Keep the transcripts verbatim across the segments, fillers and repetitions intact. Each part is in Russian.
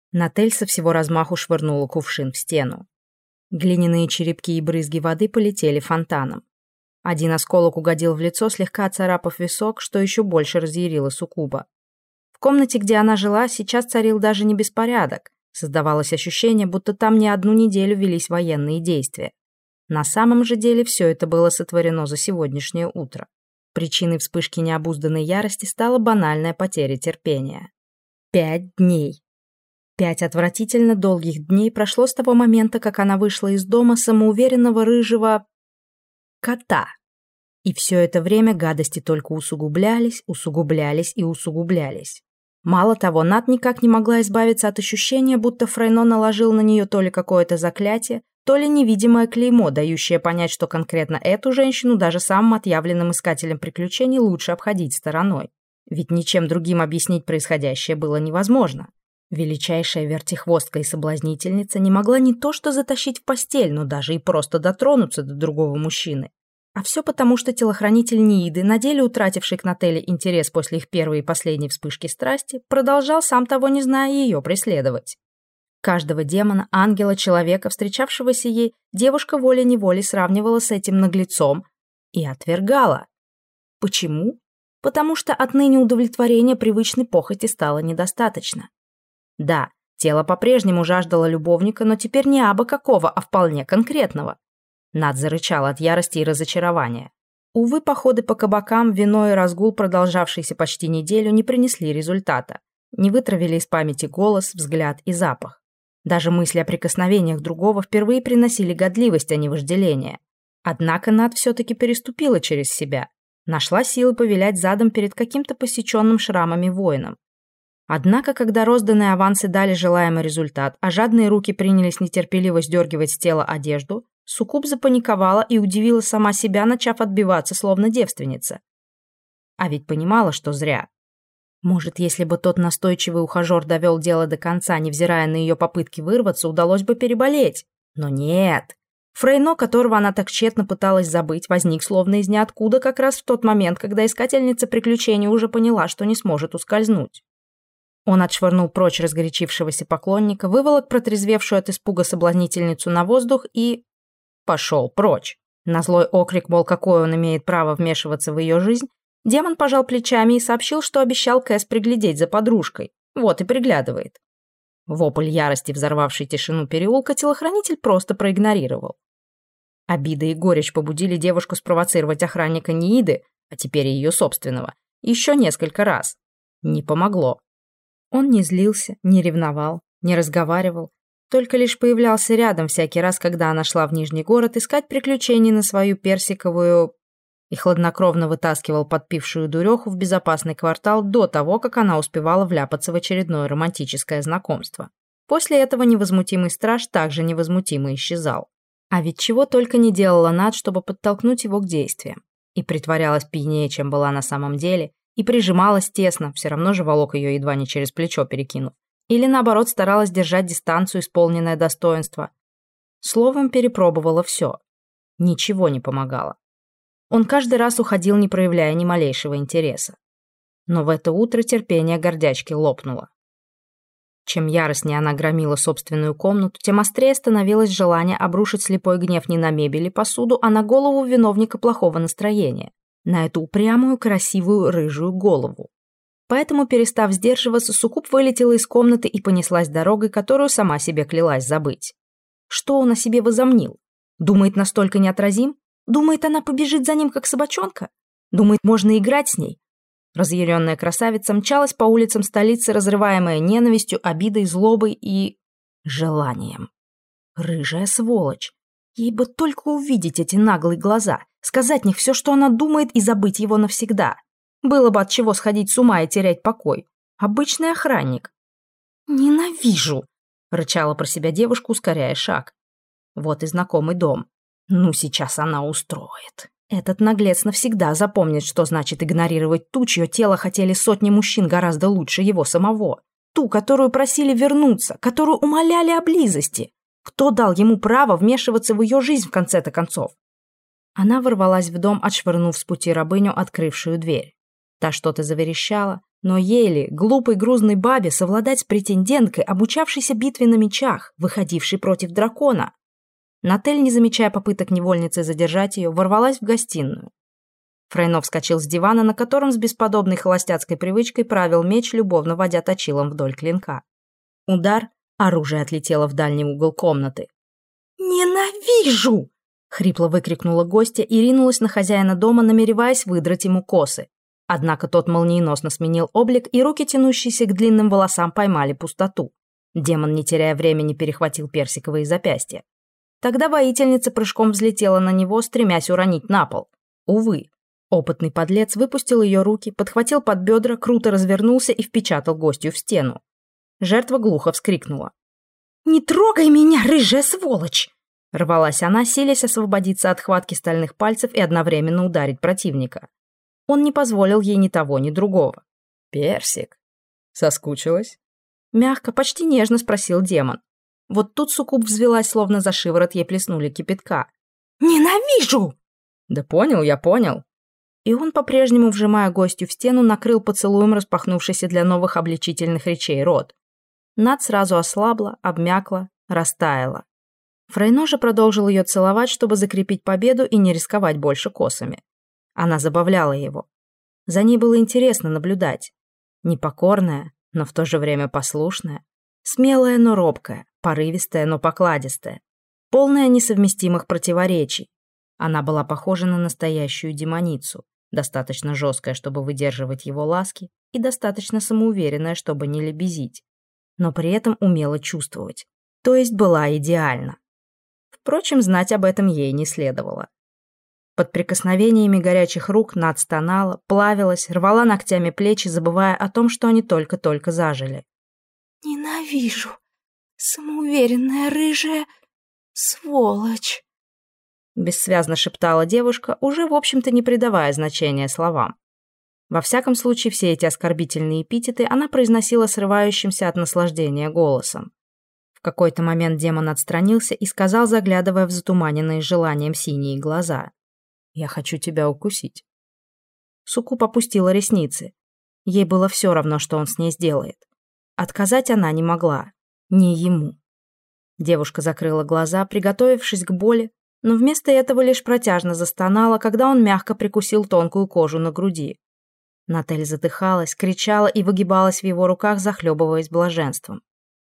Натель со всего размаху швырнула кувшин в стену. Глиняные черепки и брызги воды полетели фонтаном. Один осколок угодил в лицо, слегка оцарапав висок, что еще больше разъярило суккуба. В комнате, где она жила, сейчас царил даже не беспорядок. Создавалось ощущение, будто там не одну неделю велись военные действия. На самом же деле все это было сотворено за сегодняшнее утро. Причиной вспышки необузданной ярости стала банальная потеря терпения. Пять дней. Пять отвратительно долгих дней прошло с того момента, как она вышла из дома самоуверенного рыжего кота. И все это время гадости только усугублялись, усугублялись и усугублялись. Мало того, Нат никак не могла избавиться от ощущения, будто Фрейно наложил на нее то ли какое-то заклятие, то ли невидимое клеймо, дающее понять, что конкретно эту женщину даже самым отъявленным искателям приключений лучше обходить стороной. Ведь ничем другим объяснить происходящее было невозможно. Величайшая вертихвостка и соблазнительница не могла не то что затащить в постель, но даже и просто дотронуться до другого мужчины. А все потому, что телохранитель Нииды, на деле утративший к Нателле интерес после их первой и последней вспышки страсти, продолжал, сам того не зная, ее преследовать. Каждого демона, ангела, человека, встречавшегося ей, девушка волей-неволей сравнивала с этим наглецом и отвергала. Почему? Потому что отныне удовлетворения привычной похоти стало недостаточно. Да, тело по-прежнему жаждало любовника, но теперь не абы какого, а вполне конкретного. Над зарычал от ярости и разочарования. Увы, походы по кабакам, вино и разгул, продолжавшиеся почти неделю, не принесли результата. Не вытравили из памяти голос, взгляд и запах. Даже мысли о прикосновениях другого впервые приносили годливость, а не вожделение. Однако Над все-таки переступила через себя. Нашла силы повилять задом перед каким-то посеченным шрамами воином. Однако, когда розданные авансы дали желаемый результат, а жадные руки принялись нетерпеливо сдергивать с тела одежду, суккуб запаниковала и удивила сама себя, начав отбиваться, словно девственница. А ведь понимала, что зря. Может, если бы тот настойчивый ухажер довел дело до конца, невзирая на ее попытки вырваться, удалось бы переболеть. Но нет. Фрейно, которого она так тщетно пыталась забыть, возник словно из ниоткуда как раз в тот момент, когда искательница приключений уже поняла, что не сможет ускользнуть. Он отшвырнул прочь разгорячившегося поклонника, выволок протрезвевшую от испуга соблазнительницу на воздух и... пошел прочь. На злой окрик, мол, какое он имеет право вмешиваться в ее жизнь, демон пожал плечами и сообщил, что обещал Кэс приглядеть за подружкой. Вот и приглядывает. Вопль ярости, взорвавший тишину переулка, телохранитель просто проигнорировал. Обида и горечь побудили девушку спровоцировать охранника Нииды, а теперь и ее собственного, еще несколько раз. Не помогло. Он не злился, не ревновал, не разговаривал, только лишь появлялся рядом всякий раз, когда она шла в Нижний город искать приключений на свою персиковую... и хладнокровно вытаскивал подпившую дуреху в безопасный квартал до того, как она успевала вляпаться в очередное романтическое знакомство. После этого невозмутимый страж также невозмутимо исчезал. А ведь чего только не делала Над, чтобы подтолкнуть его к действиям. И притворялась пьянее, чем была на самом деле, и прижималась тесно, все равно же волок ее едва не через плечо перекинув. Или, наоборот, старалась держать дистанцию, исполненное достоинство. Словом, перепробовала все. Ничего не помогало. Он каждый раз уходил, не проявляя ни малейшего интереса. Но в это утро терпение гордячки лопнуло. Чем яростнее она громила собственную комнату, тем острее становилось желание обрушить слепой гнев не на мебель и посуду, а на голову виновника плохого настроения. На эту упрямую, красивую, рыжую голову. Поэтому, перестав сдерживаться, суккуб вылетела из комнаты и понеслась дорогой, которую сама себе клялась забыть. Что он о себе возомнил? Думает, настолько неотразим? Думает, она побежит за ним, как собачонка? Думает, можно играть с ней? Разъяренная красавица мчалась по улицам столицы, разрываемая ненавистью, обидой, злобой и... желанием. Рыжая сволочь. Ей бы только увидеть эти наглые глаза, сказать в них все, что она думает, и забыть его навсегда. Было бы от чего сходить с ума и терять покой. Обычный охранник. «Ненавижу!» — рычала про себя девушка, ускоряя шаг. Вот и знакомый дом. Ну, сейчас она устроит. Этот наглец навсегда запомнит, что значит игнорировать ту, чье тело хотели сотни мужчин гораздо лучше его самого. Ту, которую просили вернуться, которую умоляли о близости. Кто дал ему право вмешиваться в ее жизнь в конце-то концов? Она ворвалась в дом, отшвырнув с пути рабыню, открывшую дверь. Та что-то заверещала, Но еле глупой грузной бабе совладать с претенденткой, обучавшейся битве на мечах, выходившей против дракона. Натель, не замечая попыток невольницы задержать ее, ворвалась в гостиную. Фрейно вскочил с дивана, на котором с бесподобной холостяцкой привычкой правил меч, любовно водя точилом вдоль клинка. Удар, оружие отлетело в дальний угол комнаты. «Ненавижу!» — хрипло выкрикнула гостья и ринулась на хозяина дома, намереваясь выдрать ему косы. Однако тот молниеносно сменил облик, и руки, тянущиеся к длинным волосам, поймали пустоту. Демон, не теряя времени, перехватил персиковые запястья. Тогда воительница прыжком взлетела на него, стремясь уронить на пол. Увы. Опытный подлец выпустил ее руки, подхватил под бедра, круто развернулся и впечатал гостью в стену. Жертва глухо вскрикнула. «Не трогай меня, рыжая сволочь!» Рвалась она, силясь освободиться от хватки стальных пальцев и одновременно ударить противника. Он не позволил ей ни того, ни другого. «Персик, соскучилась?» Мягко, почти нежно спросил демон. Вот тут суккуб взвелась, словно за шиворот ей плеснули кипятка. «Ненавижу!» «Да понял, я понял». И он, по-прежнему вжимая гостью в стену, накрыл поцелуем распахнувшийся для новых обличительных речей рот. Над сразу ослабла, обмякла, растаяла. Фрейно же продолжил ее целовать, чтобы закрепить победу и не рисковать больше косами. Она забавляла его. За ней было интересно наблюдать. Непокорная, но в то же время послушная. Смелая, но робкая. Порывистая, но покладистая. Полная несовместимых противоречий. Она была похожа на настоящую демоницу. Достаточно жесткая, чтобы выдерживать его ласки, и достаточно самоуверенная, чтобы не лебезить. Но при этом умела чувствовать. То есть была идеальна. Впрочем, знать об этом ей не следовало. Под прикосновениями горячих рук Над стонала, плавилась, рвала ногтями плечи, забывая о том, что они только-только зажили. «Ненавижу, самоуверенная рыжая сволочь», бессвязно шептала девушка, уже, в общем-то, не придавая значения словам. Во всяком случае, все эти оскорбительные эпитеты она произносила срывающимся от наслаждения голосом. В какой-то момент демон отстранился и сказал, заглядывая в затуманенные желанием синие глаза: «Я хочу тебя укусить». Суккуб опустила ресницы. Ей было все равно, что он с ней сделает. Отказать она не могла. Не ему. Девушка закрыла глаза, приготовившись к боли, но вместо этого лишь протяжно застонала, когда он мягко прикусил тонкую кожу на груди. Натель задыхалась, кричала и выгибалась в его руках, захлебываясь блаженством.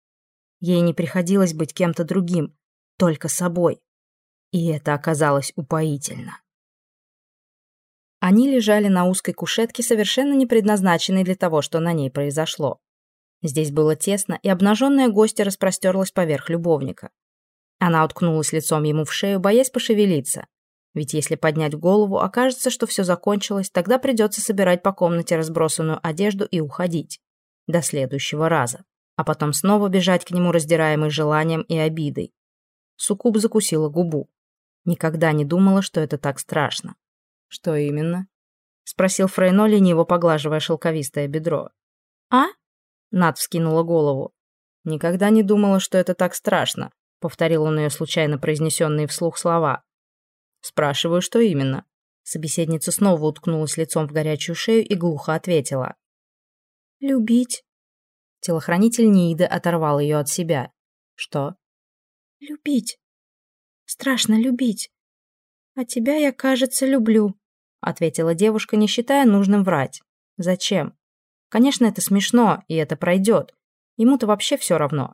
Ей не приходилось быть кем-то другим, только собой. И это оказалось упоительно. Они лежали на узкой кушетке, совершенно не предназначенной для того, что на ней произошло. Здесь было тесно, и обнаженная гостья распростерлась поверх любовника. Она уткнулась лицом ему в шею, боясь пошевелиться. Ведь если поднять голову, окажется, что все закончилось, тогда придется собирать по комнате разбросанную одежду и уходить. До следующего раза. А потом снова бежать к нему, раздираемый желанием и обидой. Суккуб закусила губу. Никогда не думала, что это так страшно. «Что именно?» — спросил Фрейно, лениво поглаживая шелковистое бедро. «А?» — Над вскинула голову. «Никогда не думала, что это так страшно», — повторил он ее случайно произнесенные вслух слова. «Спрашиваю, что именно?» Собеседница снова уткнулась лицом в горячую шею и глухо ответила. «Любить». Телохранитель Ниида оторвал ее от себя. «Что?» «Любить. Страшно любить. А тебя я, кажется, люблю», — ответила девушка, не считая нужным врать. «Зачем? Конечно, это смешно, и это пройдет. Ему-то вообще все равно».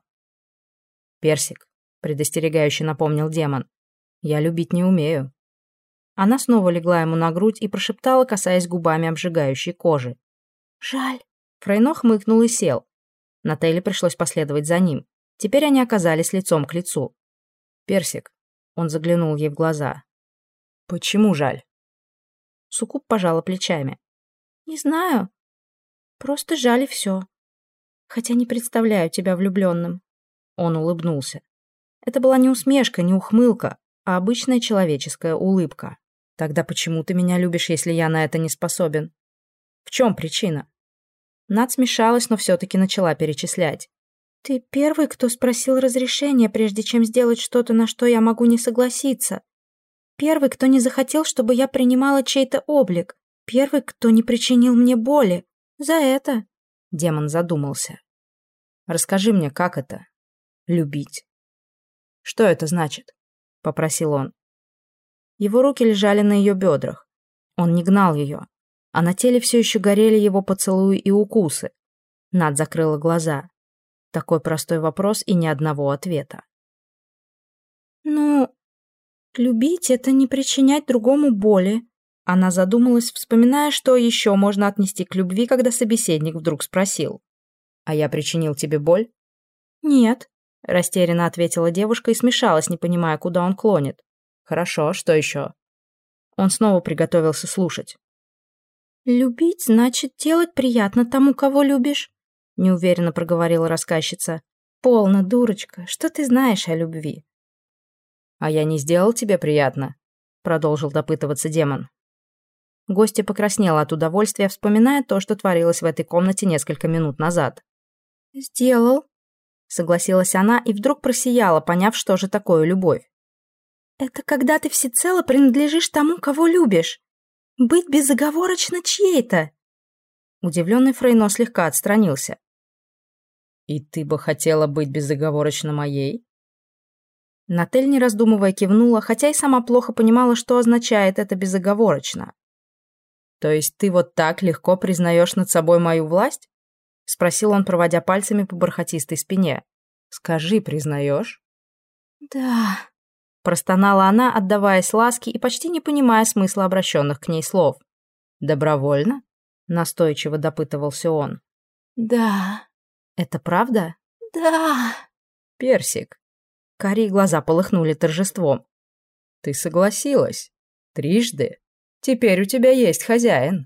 «Персик», — предостерегающе напомнил демон, — «я любить не умею». Она снова легла ему на грудь и прошептала, касаясь губами обжигающей кожи. «Жаль». Фрейно хмыкнул и сел. Нателле пришлось последовать за ним. Теперь они оказались лицом к лицу. «Персик», — он заглянул ей в глаза. «Почему жаль?» Суккуб пожала плечами. «Не знаю. Просто жаль и все. Хотя не представляю тебя влюбленным». Он улыбнулся. Это была не усмешка, не ухмылка, а обычная человеческая улыбка. «Тогда почему ты меня любишь, если я на это не способен? В чем причина?» Над смешалась, но все-таки начала перечислять. «Ты первый, кто спросил разрешения, прежде чем сделать что-то, на что я могу не согласиться. Первый, кто не захотел, чтобы я принимала чей-то облик. Первый, кто не причинил мне боли. За это Демон задумался. «Расскажи мне, как это? Любить?» «Что это значит?» — попросил он. Его руки лежали на ее бедрах. Он не гнал ее, а на теле все еще горели его поцелуи и укусы. Над закрыла глаза. Такой простой вопрос и ни одного ответа. «Ну, любить — это не причинять другому боли». Она задумалась, вспоминая, что еще можно отнести к любви, когда собеседник вдруг спросил. «А я причинил тебе боль?» «Нет», — растерянно ответила девушка и смешалась, не понимая, куда он клонит. «Хорошо, что еще?» Он снова приготовился слушать. «Любить значит делать приятно тому, кого любишь», — неуверенно проговорила рассказчица. «Полно, дурочка, что ты знаешь о любви?» «А я не сделал тебе приятно?» — продолжил допытываться демон. Гостья покраснела от удовольствия, вспоминая то, что творилось в этой комнате несколько минут назад. «Сделал», — согласилась она и вдруг просияла, поняв, что же такое любовь. «Это когда ты всецело принадлежишь тому, кого любишь. Быть безоговорочно чьей-то». Удивленный Фрейно слегка отстранился. «И ты бы хотела быть безоговорочно моей?» Натель, не раздумывая, кивнула, хотя и сама плохо понимала, что означает это безоговорочно. «То есть ты вот так легко признаешь над собой мою власть?» — спросил он, проводя пальцами по бархатистой спине. «Скажи, признаешь?» «Да», — простонала она, отдаваясь ласке и почти не понимая смысла обращенных к ней слов. «Добровольно?» — настойчиво допытывался он. «Да». «Это правда?» «Да». «Персик». Карие глаза полыхнули торжеством. «Ты согласилась? Трижды? Теперь у тебя есть хозяин».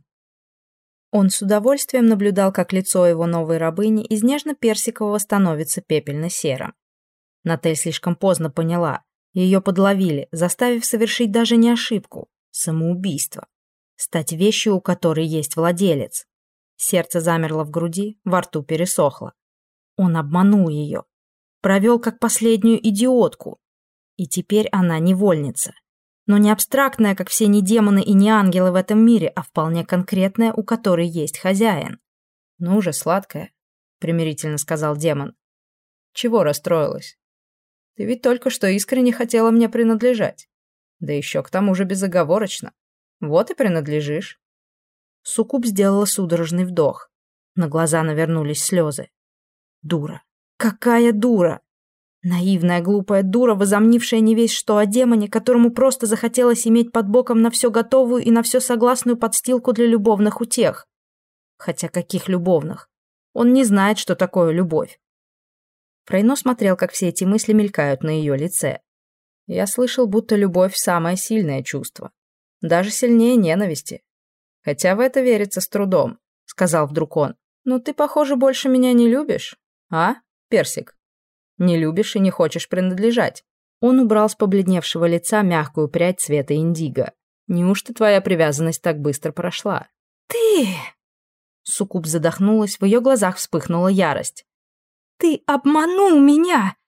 Он с удовольствием наблюдал, как лицо его новой рабыни из нежно-персикового становится пепельно-серым. Натель слишком поздно поняла. Ее подловили, заставив совершить даже не ошибку — самоубийство. Стать вещью, у которой есть владелец. Сердце замерло в груди, во рту пересохло. Он обманул ее. Провел как последнюю идиотку. И теперь она невольница. Но не абстрактная, как все не демоны и не ангелы в этом мире, а вполне конкретная, у которой есть хозяин. «Ну же, сладкая», — примирительно сказал демон. «Чего расстроилась? Ты ведь только что искренне хотела мне принадлежать. Да еще к тому же безоговорочно. Вот и принадлежишь». Суккуб сделала судорожный вдох. На глаза навернулись слезы. Дура. Какая дура! Наивная, глупая дура, возомнившая не весь что о демоне, которому просто захотелось иметь под боком на все готовую и на все согласную подстилку для любовных утех. Хотя каких любовных? Он не знает, что такое любовь. Фрейно смотрел, как все эти мысли мелькают на ее лице. Я слышал, будто любовь – самое сильное чувство. Даже сильнее ненависти. Хотя в это верится с трудом, сказал вдруг он. Ну ты, похоже, больше меня не любишь, а, Персик? Не любишь и не хочешь принадлежать. Он убрал с побледневшего лица мягкую прядь цвета индиго. Неужто твоя привязанность так быстро прошла? Ты! Суккуб задохнулась, в ее глазах вспыхнула ярость. Ты обманул меня!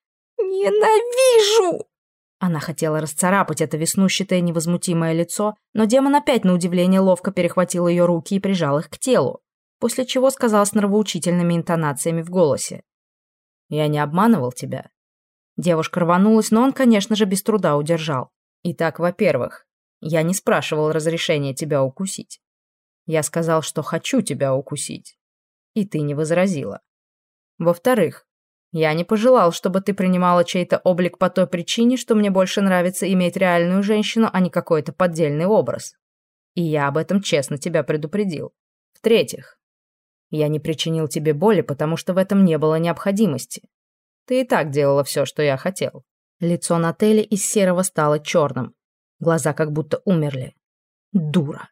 Ненавижу! Она хотела расцарапать это веснущатое невозмутимое лицо, но демон опять на удивление ловко перехватил ее руки и прижал их к телу, после чего сказал с нравоучительными интонациями в голосе. «Я не обманывал тебя». Девушка рванулась, но он, конечно же, без труда удержал. «Итак, во-первых, я не спрашивал разрешения тебя укусить. Я сказал, что хочу тебя укусить. И ты не возразила. Во-вторых, я не пожелал, чтобы ты принимала чей-то облик по той причине, что мне больше нравится иметь реальную женщину, а не какой-то поддельный образ. И я об этом честно тебя предупредил. В-третьих, я не причинил тебе боли, потому что в этом не было необходимости. Ты и так делала все, что я хотел». Лицо Нателли из серого стало черным. Глаза как будто умерли. Дура.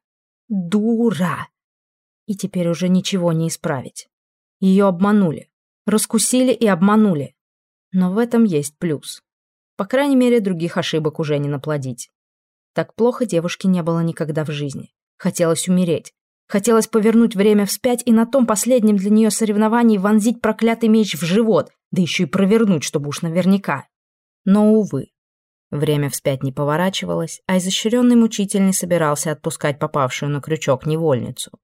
Дура. И теперь уже ничего не исправить. Ее обманули. Раскусили и обманули. Но в этом есть плюс. По крайней мере, других ошибок уже не наплодить. Так плохо девушке не было никогда в жизни. Хотелось умереть. Хотелось повернуть время вспять и на том последнем для нее соревновании вонзить проклятый меч в живот, да еще и провернуть, чтобы уж наверняка. Но, увы, время вспять не поворачивалось, а изощренный мучитель не собирался отпускать попавшую на крючок невольницу.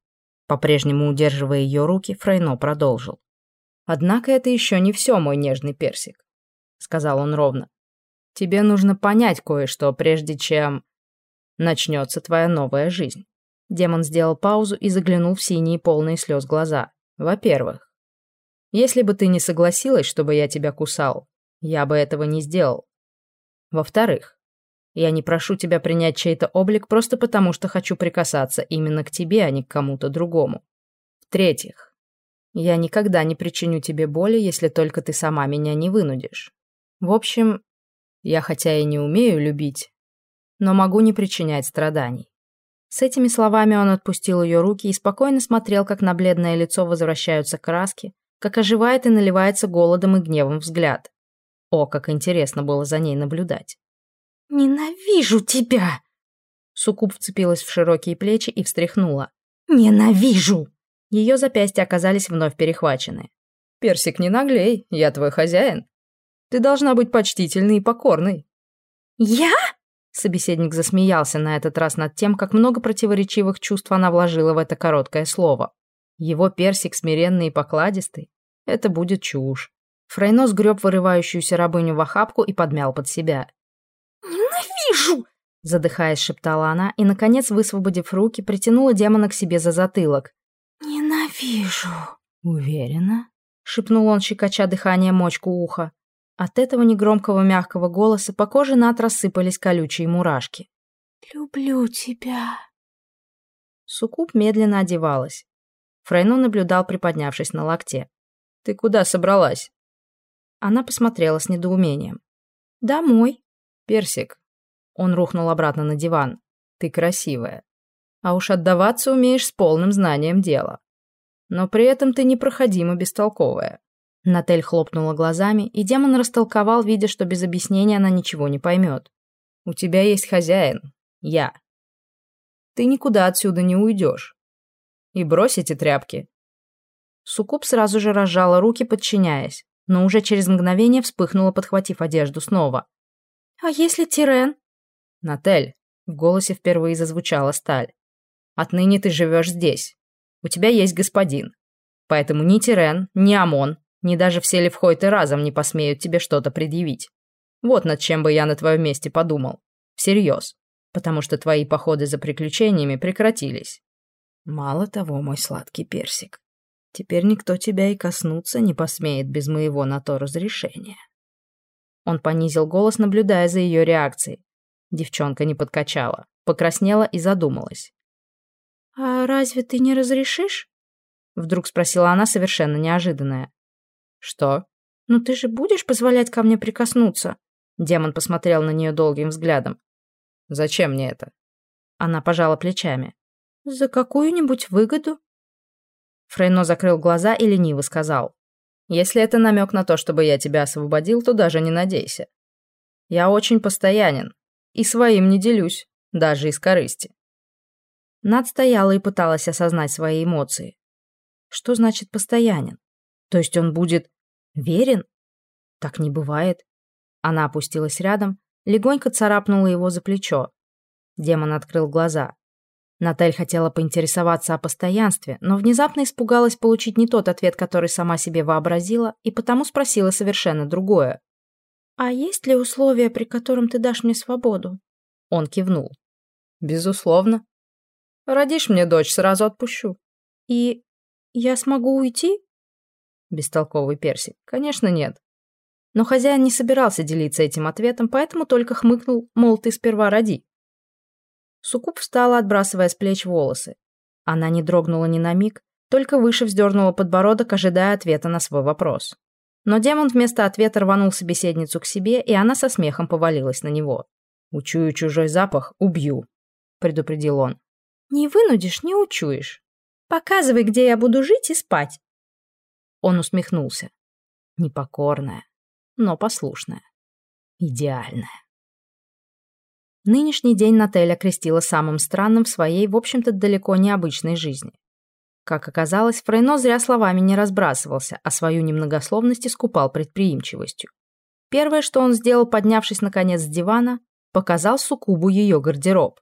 По-прежнему удерживая ее руки, Фрейно продолжил. «Однако это еще не все, мой нежный персик», — сказал он ровно. «Тебе нужно понять кое-что, прежде чем начнется твоя новая жизнь». Демон сделал паузу и заглянул в синие полные слез глаза. «Во-первых, если бы ты не согласилась, чтобы я тебя кусал, я бы этого не сделал. Во-вторых, я не прошу тебя принять чей-то облик просто потому, что хочу прикасаться именно к тебе, а не к кому-то другому. В-третьих, я никогда не причиню тебе боли, если только ты сама меня не вынудишь. В общем, я хотя и не умею любить, но могу не причинять страданий». С этими словами он отпустил ее руки и спокойно смотрел, как на бледное лицо возвращаются краски, как оживает и наливается голодом и гневом взгляд. О, как интересно было за ней наблюдать. «Ненавижу тебя!» Суккуб вцепилась в широкие плечи и встряхнула. «Ненавижу!» Ее запястья оказались вновь перехвачены. «Персик, не наглей, я твой хозяин. Ты должна быть почтительной и покорной». «Я?» Собеседник засмеялся на этот раз над тем, как много противоречивых чувств она вложила в это короткое слово. Его персик смиренный и покладистый — это будет чушь. Фрейно сгреб вырывающуюся рабыню в охапку и подмял под себя. «Ненавижу!» — задыхаясь, шептала она и, наконец, высвободив руки, притянула демона к себе за затылок. «Ненавижу!» «Уверена?» — шепнул он, щекоча дыхание мочку уха. От этого негромкого мягкого голоса по коже Нат рассыпались колючие мурашки. «Люблю тебя!» Суккуб медленно одевалась. Фрейно наблюдал, приподнявшись на локте. «Ты куда собралась?» Она посмотрела с недоумением. «Домой». «Персик». Он рухнул обратно на диван. «Ты красивая. А уж отдаваться умеешь с полным знанием дела. Но при этом ты непроходимо бестолковая». Натель хлопнула глазами, и демон растолковал, видя, что без объяснения она ничего не поймет. «У тебя есть хозяин. Я. Ты никуда отсюда не уйдешь. И брось эти тряпки». Суккуб сразу же разжала руки, подчиняясь, но уже через мгновение вспыхнула, подхватив одежду снова. «А если Тирен?» «Натель», — в голосе впервые зазвучала сталь. «Отныне ты живешь здесь. У тебя есть господин. Поэтому ни Тирен, ни Амон, ни даже все Левхойты разом не посмеют тебе что-то предъявить. Вот над чем бы я на твоем месте подумал. Всерьез. Потому что твои походы за приключениями прекратились. Мало того, мой сладкий персик, теперь никто тебя и коснуться не посмеет без моего на то разрешения». Он понизил голос, наблюдая за ее реакцией. Девчонка не подкачала, покраснела и задумалась. «А разве ты не разрешишь?» Вдруг спросила она, совершенно неожиданная. «Что?» «Ну ты же будешь позволять ко мне прикоснуться?» Демон посмотрел на нее долгим взглядом. «Зачем мне это?» Она пожала плечами. «За какую-нибудь выгоду?» Фрейно закрыл глаза и лениво сказал. «Если это намек на то, чтобы я тебя освободил, то даже не надейся. Я очень постоянен и своим не делюсь, даже из корысти». Над стояла и пыталась осознать свои эмоции. Что значит постоянен? То есть он будет верен? Так не бывает. Она опустилась рядом, легонько царапнула его за плечо. Демон открыл глаза. Натель хотела поинтересоваться о постоянстве, но внезапно испугалась получить не тот ответ, который сама себе вообразила, и потому спросила совершенно другое. «А есть ли условия, при котором ты дашь мне свободу?» Он кивнул. «Безусловно. Родишь мне дочь, сразу отпущу». «И я смогу уйти?» Бестолковый персик. Конечно, нет. Но хозяин не собирался делиться этим ответом, поэтому только хмыкнул, мол, ты сперва роди. Суккуб встала, отбрасывая с плеч волосы. Она не дрогнула ни на миг, только выше вздернула подбородок, ожидая ответа на свой вопрос. Но демон вместо ответа рванул собеседницу к себе, и она со смехом повалилась на него. «Учую чужой запах, убью», — предупредил он. «Не вынудишь, не учуешь. Показывай, где я буду жить и спать». Он усмехнулся. Непокорная, но послушная. Идеальная. Нынешний день Натель окрестила самым странным в своей, в общем-то, далеко необычной жизни. Как оказалось, Фрейно зря словами не разбрасывался, а свою немногословность искупал предприимчивостью. Первое, что он сделал, поднявшись наконец с дивана, показал Суккубу ее гардероб.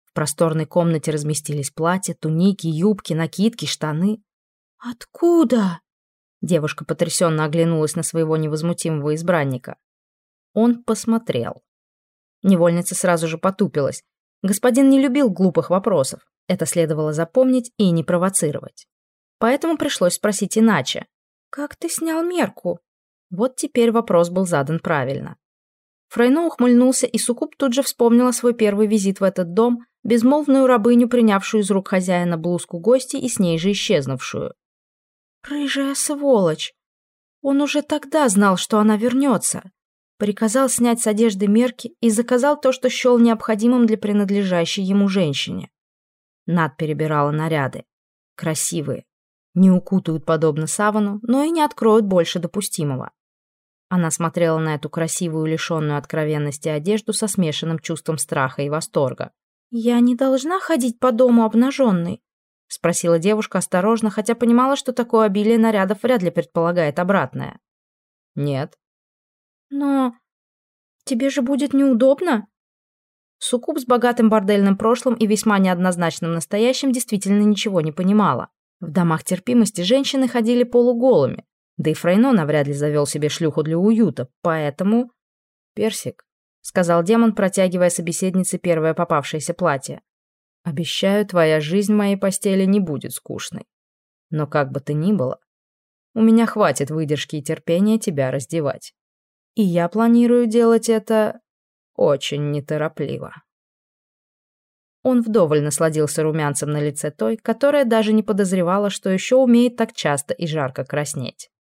В просторной комнате разместились платья, туники, юбки, накидки, штаны. «Откуда?» Девушка потрясенно оглянулась на своего невозмутимого избранника. Он посмотрел. Невольница сразу же потупилась. Господин не любил глупых вопросов. Это следовало запомнить и не провоцировать. Поэтому пришлось спросить иначе. «Как ты снял мерку?» Вот теперь вопрос был задан правильно. Фрейно ухмыльнулся, и Суккуб тут же вспомнила свой первый визит в этот дом, безмолвную рабыню, принявшую из рук хозяина блузку гостей и с ней же исчезнувшую. «Рыжая сволочь! Он уже тогда знал, что она вернется. Приказал снять с одежды мерки и заказал то, что счел необходимым для принадлежащей ему женщине». Над перебирала наряды. Красивые. Не укутают подобно савану, но и не откроют больше допустимого. Она смотрела на эту красивую, лишенную откровенности одежду со смешанным чувством страха и восторга. «Я не должна ходить по дому обнаженной?» — спросила девушка осторожно, хотя понимала, что такое обилие нарядов вряд ли предполагает обратное. «Нет». «Но тебе же будет неудобно?» Суккуб с богатым бордельным прошлым и весьма неоднозначным настоящим действительно ничего не понимала. В домах терпимости женщины ходили полуголыми, да и Фрейно навряд ли завел себе шлюху для уюта, поэтому... «Персик», — сказал демон, протягивая собеседнице первое попавшееся платье. «Обещаю, твоя жизнь в моей постели не будет скучной. Но как бы то ни было, у меня хватит выдержки и терпения тебя раздевать. И я планирую делать это очень неторопливо». Он вдоволь насладился румянцем на лице той, которая даже не подозревала, что еще умеет так часто и жарко краснеть.